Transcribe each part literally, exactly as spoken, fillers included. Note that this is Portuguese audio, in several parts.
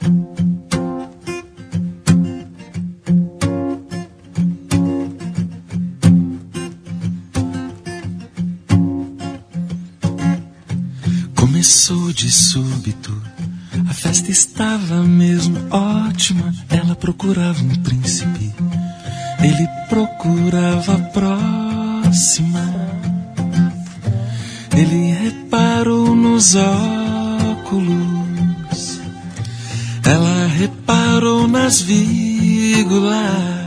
Começou de súbito, a festa estava mesmo ótima. Ela procurava um príncipe, ele procurava a próxima. Ele reparou nos óculos, ela reparou nas vírgulas.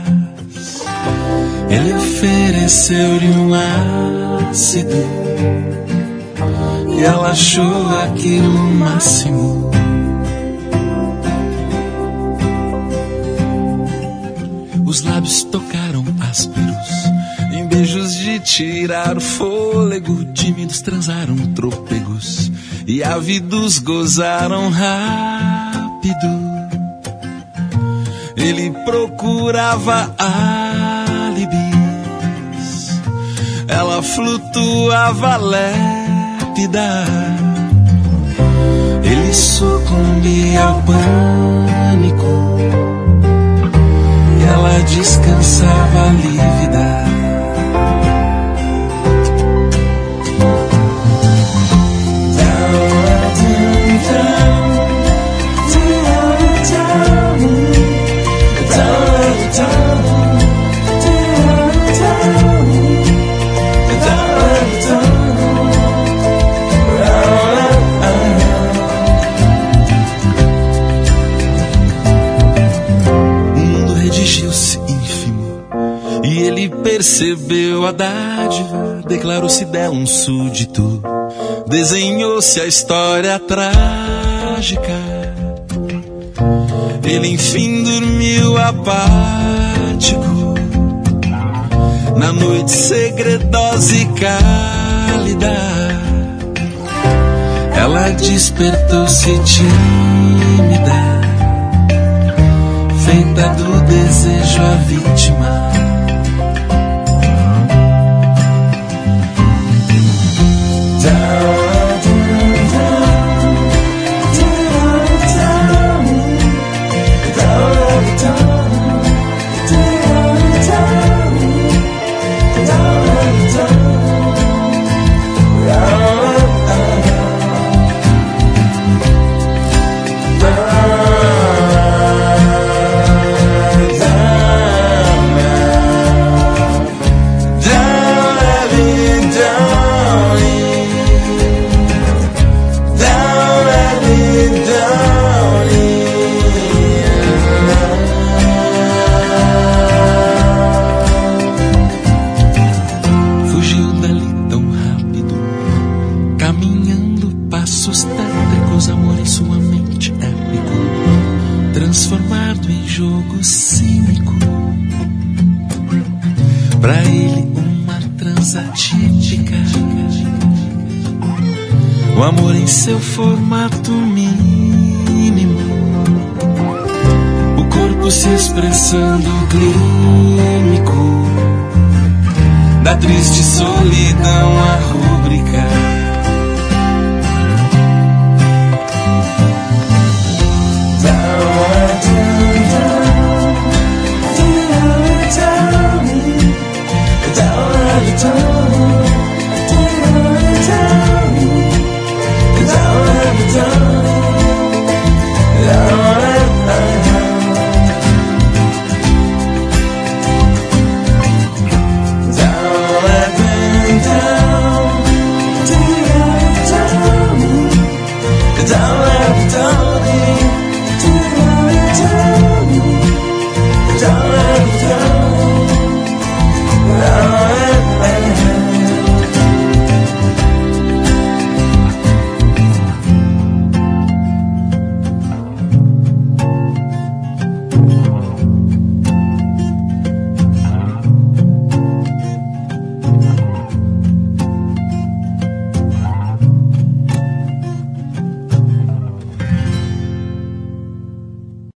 Ele ofereceu-lhe um ácido e ela achou aquilo o máximo. Os lábios tocaram ásperos, em beijos de tirar o fôlego. Tímidos transaram trôpegos e ávidos gozaram rápido. Ele procurava álibis, ela flutuava lépida. Ele sucumbia ao pânico e ela descansava lívida. Percebeu a dádiva, declarou-se dela um súdito, desenhou-se a história trágica. Ele enfim dormiu apático, na noite segredosa e cálida. Ela despertou-se tímida, feita do desejo a vítima. O amor em seu formato mínimo, o corpo se expressando clínico, da triste solidão a rúbrica.